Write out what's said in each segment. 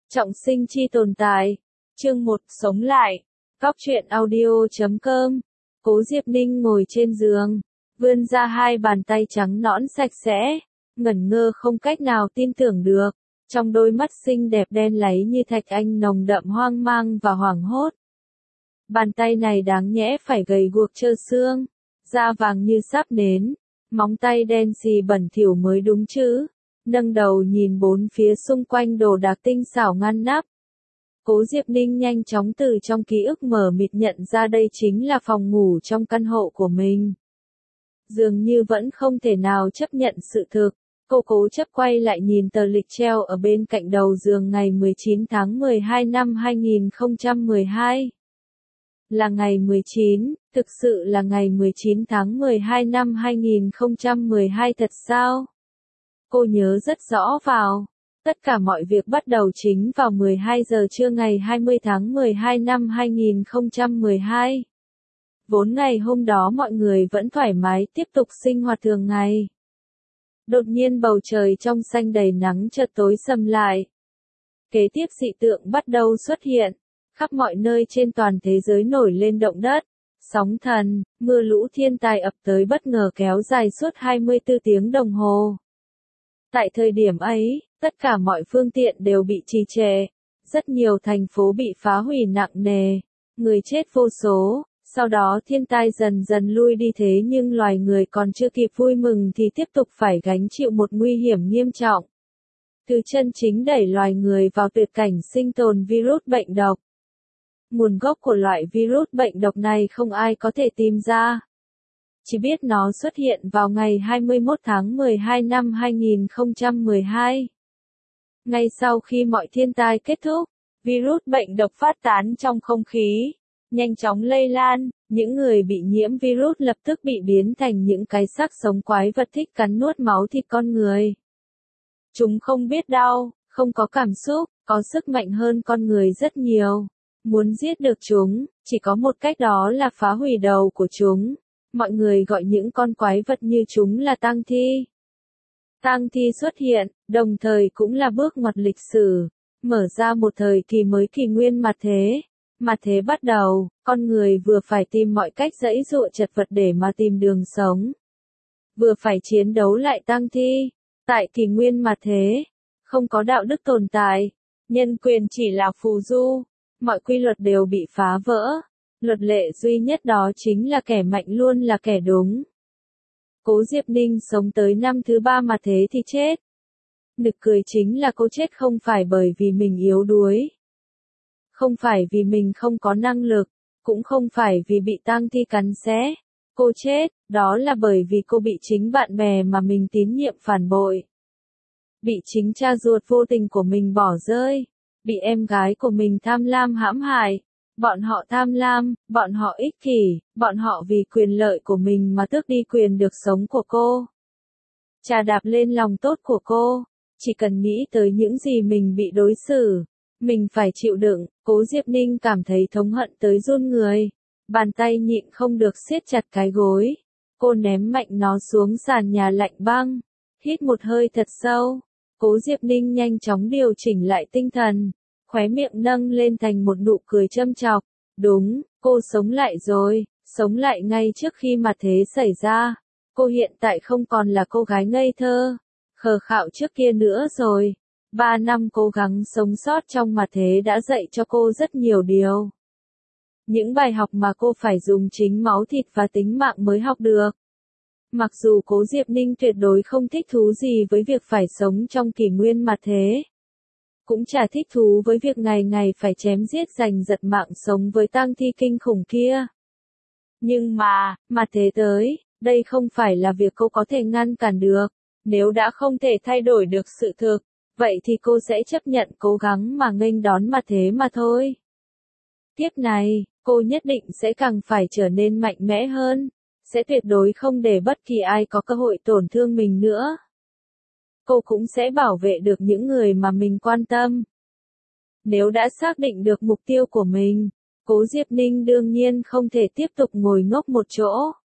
Trọng sinh chi tồn tại. Chương 1, sống lại. Góc truyện audio.com. Cố Diệp Ninh ngồi trên giường, vươn ra hai bàn tay trắng nõn sạch sẽ, ngẩn ngơ không cách nào tin tưởng được. Trong đôi mắt xinh đẹp đen láy như thạch anh nồng đậm hoang mang và hoảng hốt. Bàn tay này đáng nhẽ phải gầy guộc trơ xương, da vàng như sáp nến, móng tay đen xì bẩn thỉu mới đúng chứ. Nâng đầu nhìn bốn phía xung quanh đồ đạc tinh xảo ngăn nắp. Cố Diệp Ninh nhanh chóng từ trong ký ức mờ mịt nhận ra đây chính là phòng ngủ trong căn hộ của mình. Dường như vẫn không thể nào chấp nhận sự thực, cô cố chấp quay lại nhìn tờ lịch treo ở bên cạnh đầu giường ngày 19 tháng 12 năm 2012. Là ngày 19, thực sự là ngày 19 tháng 12 năm 2012 thật sao? Cô nhớ rất rõ vào. Tất cả mọi việc bắt đầu chính vào 12 giờ trưa ngày 20 tháng 12 năm 2012. Vốn ngày hôm đó mọi người vẫn thoải mái tiếp tục sinh hoạt thường ngày. Đột nhiên bầu trời trong xanh đầy nắng chợt tối sầm lại. Kế tiếp dị tượng bắt đầu xuất hiện. Khắp mọi nơi trên toàn thế giới nổi lên động đất, sóng thần, mưa lũ thiên tai ập tới bất ngờ kéo dài suốt 24 tiếng đồng hồ. Tại thời điểm ấy, tất cả mọi phương tiện đều bị trì trệ, rất nhiều thành phố bị phá hủy nặng nề, người chết vô số, sau đó thiên tai dần dần lui đi thế nhưng loài người còn chưa kịp vui mừng thì tiếp tục phải gánh chịu một nguy hiểm nghiêm trọng. Từ chân chính đẩy loài người vào tuyệt cảnh sinh tồn virus bệnh độc. Nguồn gốc của loại virus bệnh độc này không ai có thể tìm ra. Chỉ biết nó xuất hiện vào ngày 21 tháng 12 năm 2012. Ngay sau khi mọi thiên tai kết thúc, virus bệnh độc phát tán trong không khí, nhanh chóng lây lan, những người bị nhiễm virus lập tức bị biến thành những cái xác sống quái vật thích cắn nuốt máu thịt con người. Chúng không biết đau, không có cảm xúc, có sức mạnh hơn con người rất nhiều. Muốn giết được chúng, chỉ có một cách đó là phá hủy đầu của chúng. Mọi người gọi những con quái vật như chúng là tang thi. Tang thi xuất hiện, đồng thời cũng là bước ngoặt lịch sử, mở ra một thời kỳ mới kỷ nguyên mặt thế. Mặt thế bắt đầu, con người vừa phải tìm mọi cách giãy giụa chật vật để mà tìm đường sống. Vừa phải chiến đấu lại tang thi. Tại kỷ nguyên mặt thế, không có đạo đức tồn tại, nhân quyền chỉ là phù du, mọi quy luật đều bị phá vỡ. Luật lệ duy nhất đó chính là kẻ mạnh luôn là kẻ đúng. Cố Diệp Ninh sống tới năm thứ 3 mà thế thì chết. Nực cười chính là cô chết không phải bởi vì mình yếu đuối. Không phải vì mình không có năng lực. Cũng không phải vì bị tang thi cắn xé. Cô chết, đó là bởi vì cô bị chính bạn bè mà mình tín nhiệm phản bội. Bị chính cha ruột vô tình của mình bỏ rơi. Bị em gái của mình tham lam hãm hại. Bọn họ tham lam, bọn họ ích kỷ, bọn họ vì quyền lợi của mình mà tước đi quyền được sống của cô. Chà đạp lên lòng tốt của cô, chỉ cần nghĩ tới những gì mình bị đối xử, mình phải chịu đựng, Cố Diệp Ninh cảm thấy thống hận tới run người. Bàn tay nhịn không được siết chặt cái gối. Cô ném mạnh nó xuống sàn nhà lạnh băng. Hít một hơi thật sâu. Cố Diệp Ninh nhanh chóng điều chỉnh lại tinh thần. Khóe miệng nâng lên thành một nụ cười châm chọc. Đúng, cô sống lại rồi, sống lại ngay trước khi mặt thế xảy ra. Cô hiện tại không còn là cô gái ngây thơ, khờ khạo trước kia nữa rồi. 3 năm cố gắng sống sót trong mặt thế đã dạy cho cô rất nhiều điều. Những bài học mà cô phải dùng chính máu thịt và tính mạng mới học được. Mặc dù Cố Diệp Ninh tuyệt đối không thích thú gì với việc phải sống trong kỷ nguyên mặt thế. Cũng chả thích thú với việc ngày ngày phải chém giết giành giật mạng sống với tang thi kinh khủng kia. Nhưng mà, mặt thế tới, đây không phải là việc cô có thể ngăn cản được. Nếu đã không thể thay đổi được sự thực, vậy thì cô sẽ chấp nhận cố gắng mà nghênh đón mặt thế mà thôi. Tiếp này, cô nhất định sẽ càng phải trở nên mạnh mẽ hơn, sẽ tuyệt đối không để bất kỳ ai có cơ hội tổn thương mình nữa. Cô cũng sẽ bảo vệ được những người mà mình quan tâm. Nếu đã xác định được mục tiêu của mình, Cố Diệp Ninh đương nhiên không thể tiếp tục ngồi ngốc một chỗ.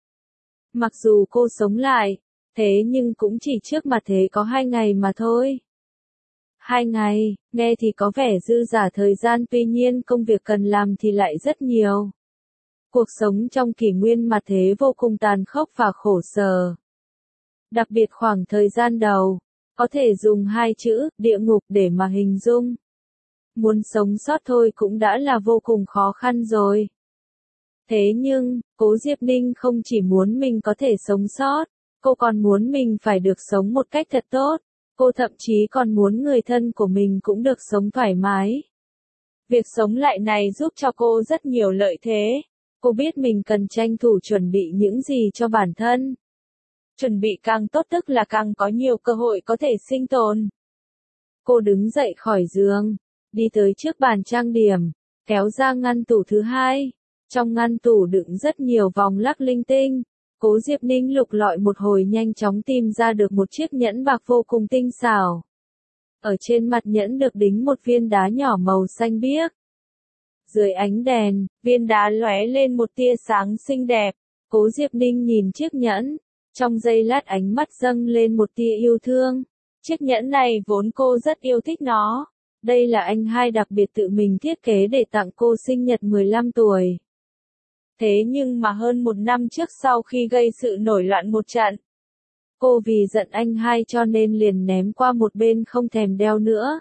Mặc dù cô sống lại, thế nhưng cũng chỉ trước mặt thế có 2 ngày mà thôi. 2 ngày, nghe thì có vẻ dư dả thời gian, tuy nhiên công việc cần làm thì lại rất nhiều. Cuộc sống trong kỷ nguyên mặt thế vô cùng tàn khốc và khổ sở. Đặc biệt khoảng thời gian đầu, có thể dùng 2 chữ, địa ngục để mà hình dung. Muốn sống sót thôi cũng đã là vô cùng khó khăn rồi. Thế nhưng, Cố Diệp Ninh không chỉ muốn mình có thể sống sót, cô còn muốn mình phải được sống một cách thật tốt. Cô thậm chí còn muốn người thân của mình cũng được sống thoải mái. Việc sống lại này giúp cho cô rất nhiều lợi thế. Cô biết mình cần tranh thủ chuẩn bị những gì cho bản thân. Chuẩn bị càng tốt tức là càng có nhiều cơ hội có thể sinh tồn. Cô đứng dậy khỏi giường, đi tới trước bàn trang điểm, kéo ra ngăn tủ thứ 2. Trong ngăn tủ đựng rất nhiều vòng lắc linh tinh. Cố Diệp Ninh lục lọi một hồi nhanh chóng tìm ra được một chiếc nhẫn bạc vô cùng tinh xảo. Ở trên mặt nhẫn được đính một viên đá nhỏ màu xanh biếc. Dưới ánh đèn, viên đá lóe lên một tia sáng xinh đẹp. Cố Diệp Ninh nhìn chiếc nhẫn, trong giây lát ánh mắt dâng lên một tia yêu thương. Chiếc nhẫn này vốn cô rất yêu thích nó. Đây là anh hai đặc biệt tự mình thiết kế để tặng cô sinh nhật 15 tuổi. Thế nhưng mà hơn 1 năm trước sau khi gây sự nổi loạn một trận, cô vì giận anh hai cho nên liền ném qua một bên không thèm đeo nữa.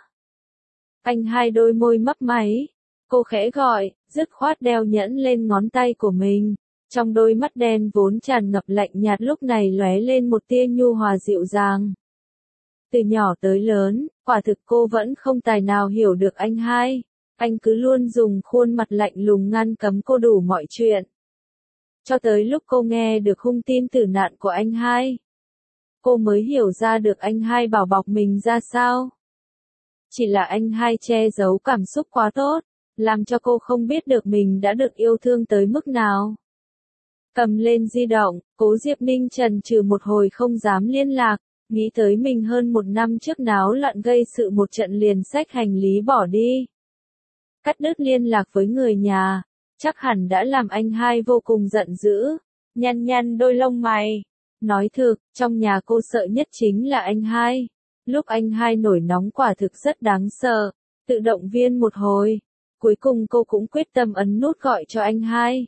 Anh hai đôi môi mấp máy, cô khẽ gọi, dứt khoát đeo nhẫn lên ngón tay của mình. Trong đôi mắt đen vốn tràn ngập lạnh nhạt lúc này lóe lên một tia nhu hòa dịu dàng. Từ nhỏ tới lớn, quả thực cô vẫn không tài nào hiểu được anh hai. Anh cứ luôn dùng khuôn mặt lạnh lùng ngăn cấm cô đủ mọi chuyện. Cho tới lúc cô nghe được hung tin tử nạn của anh hai, cô mới hiểu ra được anh hai bảo bọc mình ra sao. Chỉ là anh hai che giấu cảm xúc quá tốt, làm cho cô không biết được mình đã được yêu thương tới mức nào. Cầm lên di động, Cố Diệp Ninh chần chừ một hồi không dám liên lạc, nghĩ tới mình hơn 1 năm trước náo loạn gây sự một trận liền xách hành lý bỏ đi. Cắt đứt liên lạc với người nhà, chắc hẳn đã làm anh hai vô cùng giận dữ, nhăn nhăn đôi lông mày. Nói thực, trong nhà cô sợ nhất chính là anh hai. Lúc anh hai nổi nóng quả thực rất đáng sợ, tự động viên một hồi. Cuối cùng cô cũng quyết tâm ấn nút gọi cho anh hai.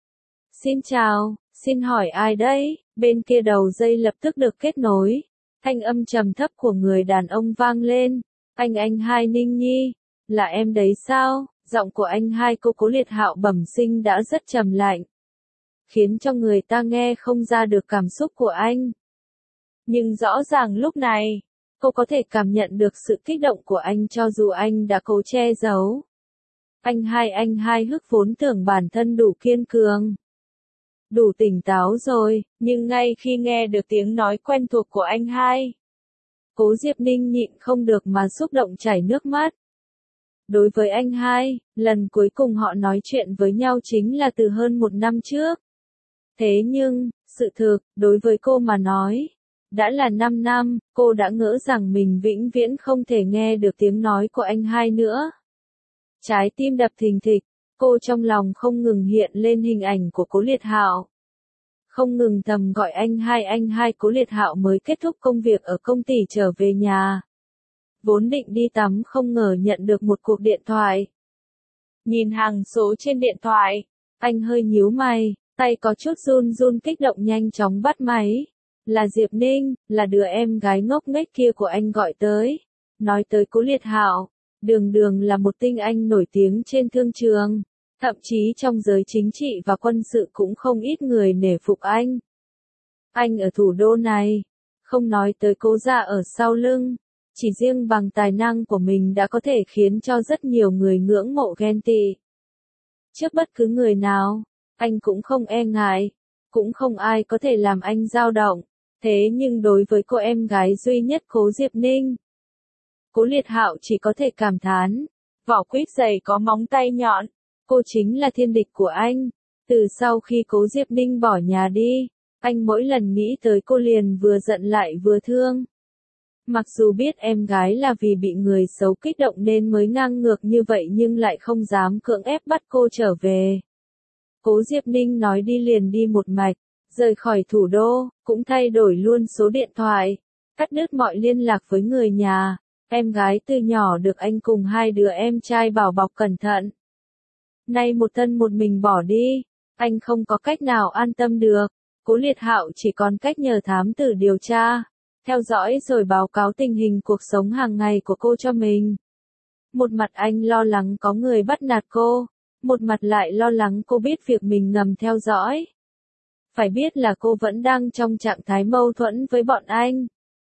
Xin chào, xin hỏi ai đấy? Bên kia đầu dây lập tức được kết nối. Thanh âm trầm thấp của người đàn ông vang lên. Anh hai Ninh Nhi, là em đấy sao? Giọng của anh hai cô Cố Liệt Hạo bẩm sinh đã rất trầm lạnh, khiến cho người ta nghe không ra được cảm xúc của anh. Nhưng rõ ràng lúc này, cô có thể cảm nhận được sự kích động của anh cho dù anh đã cố che giấu. Anh hai hức vốn tưởng bản thân đủ kiên cường, đủ tỉnh táo rồi, nhưng ngay khi nghe được tiếng nói quen thuộc của anh hai, Cố Diệp Ninh nhịn không được mà xúc động chảy nước mắt. Đối với anh hai, lần cuối cùng họ nói chuyện với nhau chính là từ hơn 1 năm trước. Thế nhưng, sự thực, đối với cô mà nói, đã là 5 năm, cô đã ngỡ rằng mình vĩnh viễn không thể nghe được tiếng nói của anh hai nữa. Trái tim đập thình thịch, cô trong lòng không ngừng hiện lên hình ảnh của Cố Liệt Hạo. Không ngừng thầm gọi anh hai. Cố Liệt Hạo mới kết thúc công việc ở công ty trở về nhà. Vốn định đi tắm không ngờ nhận được một cuộc điện thoại. Nhìn hàng số trên điện thoại, anh hơi nhíu mày, tay có chút run run kích động nhanh chóng bắt máy. Là Diệp Ninh, là đứa em gái ngốc nghếch kia của anh gọi tới. Nói tới Cố Liệt Hạo, đường là một tinh anh nổi tiếng trên thương trường. Thậm chí trong giới chính trị và quân sự cũng không ít người nể phục anh. Anh ở thủ đô này, không nói tới Cố gia ở sau lưng. Chỉ riêng bằng tài năng của mình đã có thể khiến cho rất nhiều người ngưỡng mộ ghen tị. Trước bất cứ người nào, anh cũng không e ngại, cũng không ai có thể làm anh dao động. Thế nhưng đối với cô em gái duy nhất Cố Diệp Ninh, Cố Liệt Hạo chỉ có thể cảm thán, vỏ quýt dày có móng tay nhọn, cô chính là thiên địch của anh. Từ sau khi Cố Diệp Ninh bỏ nhà đi, anh mỗi lần nghĩ tới cô liền vừa giận lại vừa thương. Mặc dù biết em gái là vì bị người xấu kích động nên mới ngang ngược như vậy nhưng lại không dám cưỡng ép bắt cô trở về. Cố Diệp Ninh nói đi liền đi một mạch, rời khỏi thủ đô, cũng thay đổi luôn số điện thoại, cắt đứt mọi liên lạc với người nhà. Em gái từ nhỏ được anh cùng hai đứa em trai bảo bọc cẩn thận. Nay một thân một mình bỏ đi, anh không có cách nào an tâm được. Cố Liệt Hạo chỉ còn cách nhờ thám tử điều tra, theo dõi rồi báo cáo tình hình cuộc sống hàng ngày của cô cho mình. Một mặt anh lo lắng có người bắt nạt cô, một mặt lại lo lắng cô biết việc mình ngầm theo dõi. Phải biết là cô vẫn đang trong trạng thái mâu thuẫn với bọn anh.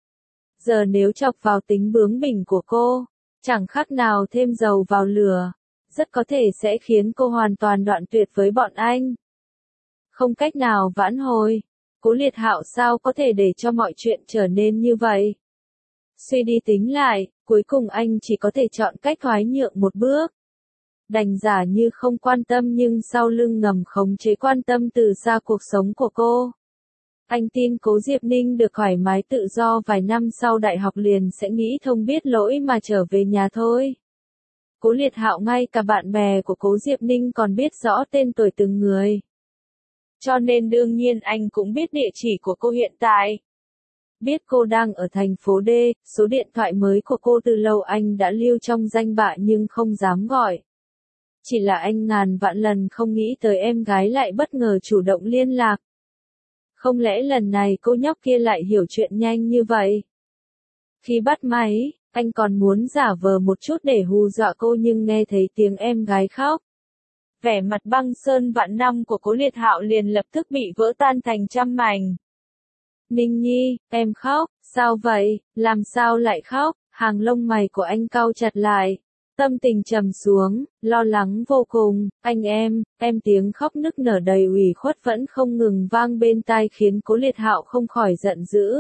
Giờ nếu chọc vào tính bướng bỉnh của cô, chẳng khác nào thêm dầu vào lửa, rất có thể sẽ khiến cô hoàn toàn đoạn tuyệt với bọn anh. Không cách nào vãn hồi, Cố Liệt Hạo sao có thể để cho mọi chuyện trở nên như vậy? Suy đi tính lại, cuối cùng anh chỉ có thể chọn cách thoái nhượng một bước. Đành giả như không quan tâm nhưng sau lưng ngầm khống chế quan tâm từ xa cuộc sống của cô. Anh tin Cố Diệp Ninh được thoải mái tự do vài năm sau đại học liền sẽ nghĩ thông biết lỗi mà trở về nhà thôi. Cố Liệt Hạo ngay cả bạn bè của Cố Diệp Ninh còn biết rõ tên tuổi từng người. Cho nên đương nhiên anh cũng biết địa chỉ của cô hiện tại. Biết cô đang ở thành phố D, số điện thoại mới của cô từ lâu anh đã lưu trong danh bạ nhưng không dám gọi. Chỉ là anh ngàn vạn lần không nghĩ tới em gái lại bất ngờ chủ động liên lạc. Không lẽ lần này cô nhóc kia lại hiểu chuyện nhanh như vậy? Khi bắt máy, anh còn muốn giả vờ một chút để hù dọa cô nhưng nghe thấy tiếng em gái khóc. Vẻ mặt băng sơn vạn năm của Cố Liệt Hạo liền lập tức bị vỡ tan thành trăm mảnh. Ninh Nhi, em khóc, sao vậy, làm sao lại khóc? Hàng lông mày của anh cau chặt lại. Tâm tình trầm xuống, lo lắng vô cùng, em tiếng khóc nức nở đầy ủy khuất vẫn không ngừng vang bên tai khiến Cố Liệt Hạo không khỏi giận dữ.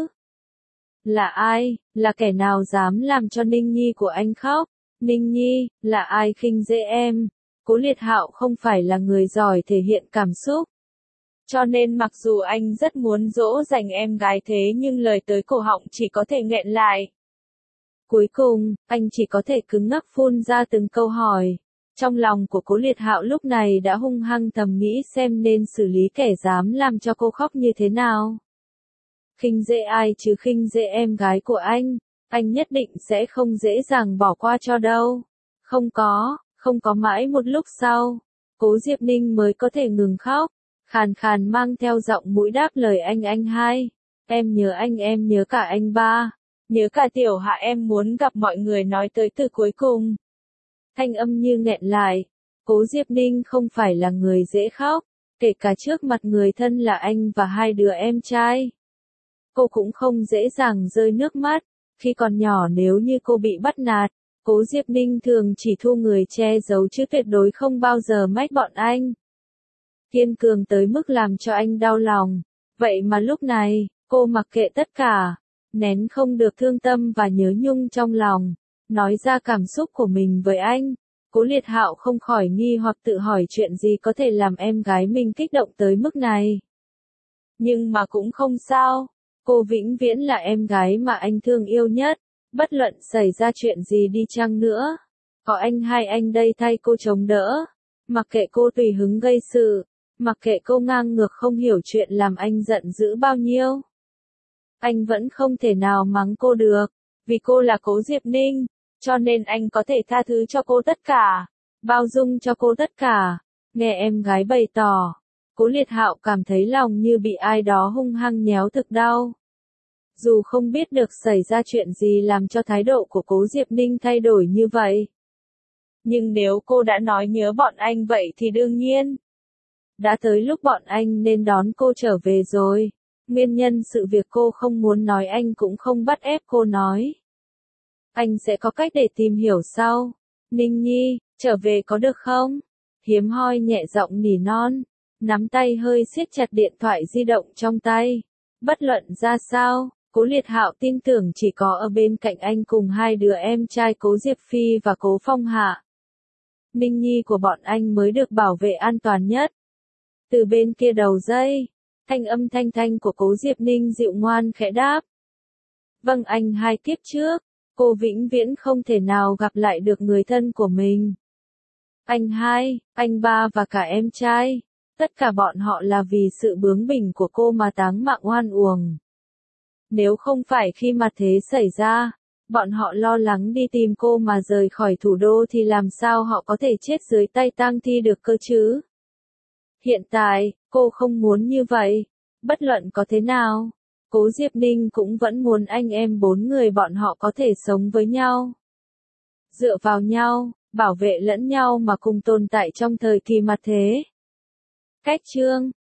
Là ai, là kẻ nào dám làm cho Ninh Nhi của anh khóc? Ninh Nhi, là ai khinh dễ em? Cố Liệt Hạo không phải là người giỏi thể hiện cảm xúc. Cho nên mặc dù anh rất muốn dỗ dành em gái thế nhưng lời tới cổ họng chỉ có thể nghẹn lại. Cuối cùng, anh chỉ có thể cứng ngắc phun ra từng câu hỏi. Trong lòng của Cố Liệt Hạo lúc này đã hung hăng thầm nghĩ xem nên xử lý kẻ dám làm cho cô khóc như thế nào. Khinh dễ ai chứ khinh dễ em gái của anh nhất định sẽ không dễ dàng bỏ qua cho đâu. Không có mãi một lúc sau, Cố Diệp Ninh mới có thể ngừng khóc, khàn khàn mang theo giọng mũi đáp lời anh hai. Em nhớ cả anh ba. Nhớ cả tiểu Hạ em muốn gặp mọi người nói tới từ cuối cùng. Thanh âm như nghẹn lại. Cố Diệp Ninh không phải là người dễ khóc, kể cả trước mặt người thân là anh và hai đứa em trai. Cô cũng không dễ dàng rơi nước mắt. Khi còn nhỏ nếu như cô bị bắt nạt, Cố Diệp Ninh thường chỉ thu người che giấu chứ tuyệt đối không bao giờ mách bọn anh. Kiên cường tới mức làm cho anh đau lòng. Vậy mà lúc này, cô mặc kệ tất cả. Nén không được thương tâm và nhớ nhung trong lòng, nói ra cảm xúc của mình với anh. Cố Liệt Hạo không khỏi nghi hoặc tự hỏi chuyện gì có thể làm em gái mình kích động tới mức này. Nhưng mà cũng không sao, cô vĩnh viễn là em gái mà anh thương yêu nhất, bất luận xảy ra chuyện gì đi chăng nữa. Có anh hai anh đây thay cô chống đỡ, mặc kệ cô tùy hứng gây sự, mặc kệ cô ngang ngược không hiểu chuyện làm anh giận dữ bao nhiêu. Anh vẫn không thể nào mắng cô được, vì cô là Cố Diệp Ninh, cho nên anh có thể tha thứ cho cô tất cả, bao dung cho cô tất cả. Nghe em gái bày tỏ, Cố Liệt Hạo cảm thấy lòng như bị ai đó hung hăng nhéo thực đau. Dù không biết được xảy ra chuyện gì làm cho thái độ của Cố Diệp Ninh thay đổi như vậy. Nhưng nếu cô đã nói nhớ bọn anh vậy thì đương nhiên. Đã tới lúc bọn anh nên đón cô trở về rồi. Nguyên nhân sự việc cô không muốn nói anh cũng không bắt ép cô nói. Anh sẽ có cách để tìm hiểu sau. Ninh Nhi, trở về có được không? Hiếm hoi nhẹ giọng nỉ non, nắm tay hơi siết chặt điện thoại di động trong tay. Bất luận ra sao, Cố Liệt Hạo tin tưởng chỉ có ở bên cạnh anh cùng hai đứa em trai Cố Diệp Phi và Cố Phong Hạ. Ninh Nhi của bọn anh mới được bảo vệ an toàn nhất. Từ bên kia đầu dây, thanh âm thanh thanh của Cố Diệp Ninh dịu ngoan khẽ đáp. Vâng anh hai kiếp trước, cô vĩnh viễn không thể nào gặp lại được người thân của mình. Anh hai, anh ba và cả em trai, tất cả bọn họ là vì sự bướng bỉnh của cô mà táng mạng oan uổng. Nếu không phải khi mà thế xảy ra, Bọn họ lo lắng đi tìm cô mà rời khỏi thủ đô thì làm sao họ có thể chết dưới tay tang thi được cơ chứ? Hiện tại, cô không muốn như vậy. Bất luận có thế nào, Cố Diệp Ninh cũng vẫn muốn anh em 4 người bọn họ có thể sống với nhau. Dựa vào nhau, bảo vệ lẫn nhau mà cùng tồn tại trong thời kỳ mặt thế. Cách chương